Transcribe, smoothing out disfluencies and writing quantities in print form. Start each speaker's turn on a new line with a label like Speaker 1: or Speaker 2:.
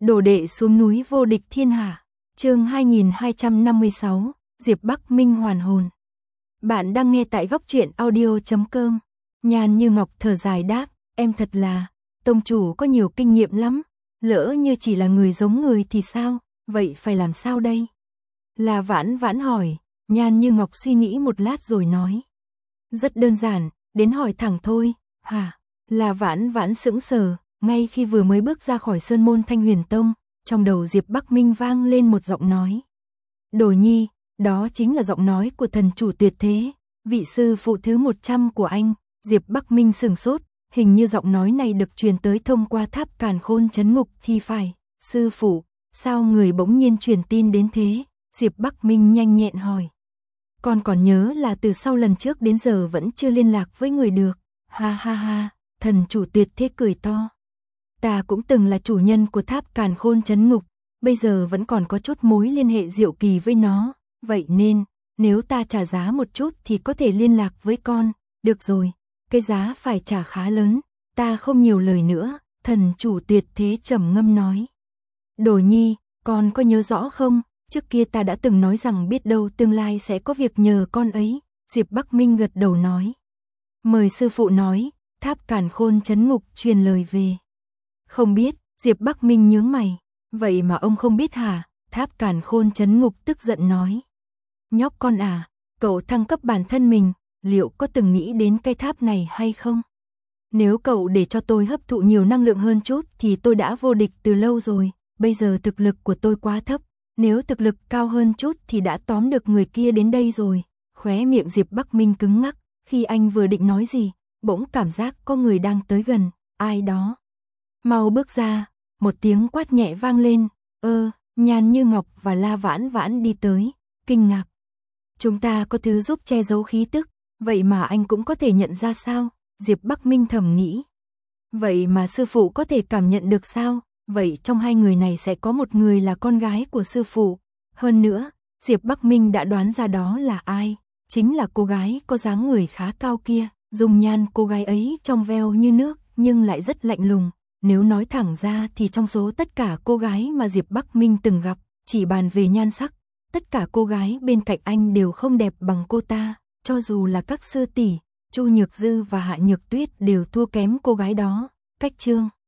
Speaker 1: Đồ đệ xuống núi vô địch thiên hạ. Chương 2256, Diệp Bắc Minh hoàn hồn. Bạn đang nghe tại góc truyện audio.com. Nhan Như Ngọc thở dài đáp, em thật là, tông chủ có nhiều kinh nghiệm lắm, lỡ như chỉ là người giống người thì sao, vậy phải làm sao đây? La Vãn Vãn hỏi. Nhan Như Ngọc suy nghĩ một lát rồi nói. Rất đơn giản, đến hỏi thẳng thôi. Hả? La Vãn Vãn sững sờ, ngay khi vừa mới bước ra khỏi sơn môn Thanh Huyền Tông, trong đầu Diệp Bắc Minh vang lên một giọng nói. Đồ nhi, đó chính là giọng nói của thần chủ tuyệt thế, vị sư phụ thứ 100 của anh. Diệp Bắc Minh sửng sốt, hình như giọng nói này được truyền tới thông qua tháp Càn Khôn trấn ngục thì phải. Sư phụ, sao người bỗng nhiên truyền tin đến thế? Diệp Bắc Minh nhanh nhẹn hỏi. Con còn nhớ là từ sau lần trước đến giờ vẫn chưa liên lạc với người được. Ha ha ha, thần chủ tuyệt thế cười to. Ta cũng từng là chủ nhân của tháp Càn Khôn trấn ngục, bây giờ vẫn còn có chút mối liên hệ diệu kỳ với nó, vậy nên, nếu ta trả giá một chút thì có thể liên lạc với con. Được rồi, cái giá phải trả khá lớn, ta không nhiều lời nữa, thần chủ tuyệt thế trầm ngâm nói. Đồ nhi, con có nhớ rõ không? Trước kia ta đã từng nói rằng biết đâu tương lai sẽ có việc nhờ con ấy. Diệp Bắc Minh gật đầu nói. Mời sư phụ nói. Tháp Càn Khôn trấn ngục truyền lời về. Không biết. Diệp Bắc Minh nhướng mày. Vậy mà ông không biết hả? Tháp Càn Khôn trấn ngục tức giận nói. Nhóc con à, cậu thăng cấp bản thân mình, liệu có từng nghĩ đến cái tháp này hay không? Nếu cậu để cho tôi hấp thụ nhiều năng lượng hơn chút thì tôi đã vô địch từ lâu rồi. Bây giờ thực lực của tôi quá thấp. Nếu thực lực cao hơn chút thì đã tóm được người kia đến đây rồi. Khóe miệng Diệp Bắc Minh cứng ngắc, khi anh vừa định nói gì, bỗng cảm giác có người đang tới gần, ai đó. Mau bước ra, một tiếng quát nhẹ vang lên, Nhan Như Ngọc và La Vãn Vãn đi tới, kinh ngạc. Chúng ta có thứ giúp che giấu khí tức, vậy mà anh cũng có thể nhận ra sao? Diệp Bắc Minh thầm nghĩ. Vậy mà sư phụ có thể cảm nhận được sao? Vậy trong hai người này sẽ có một người là con gái của sư phụ. Hơn nữa, Diệp Bắc Minh đã đoán ra đó là ai. Chính là cô gái có dáng người khá cao kia. Dung nhan cô gái ấy trong veo như nước nhưng lại rất lạnh lùng. Nếu nói thẳng ra thì trong số tất cả cô gái mà Diệp Bắc Minh từng gặp, chỉ bàn về nhan sắc, tất cả cô gái bên cạnh anh đều không đẹp bằng cô ta. Cho dù là các sư tỷ, Chu Nhược Dư và Hạ Nhược Tuyết đều thua kém cô gái đó. Cách chương